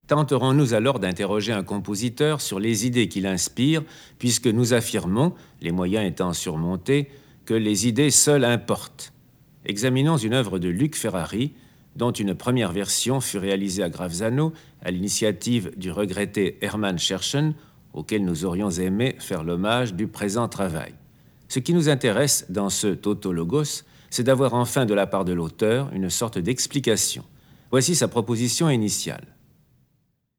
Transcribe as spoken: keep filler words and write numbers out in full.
Tenterons-nous alors d'interroger un compositeur sur les idées qu'il inspire, puisque nous affirmons, les moyens étant surmontés, que les idées seules importent. Examinons une œuvre de Luc Ferrari, dont une première version fut réalisée à Gravesano à l'initiative du regretté Hermann Scherchen, auquel nous aurions aimé faire l'hommage du présent travail. Ce qui nous intéresse dans ce tautologos, c'est d'avoir enfin de la part de l'auteur une sorte d'explication. Voici sa proposition initiale.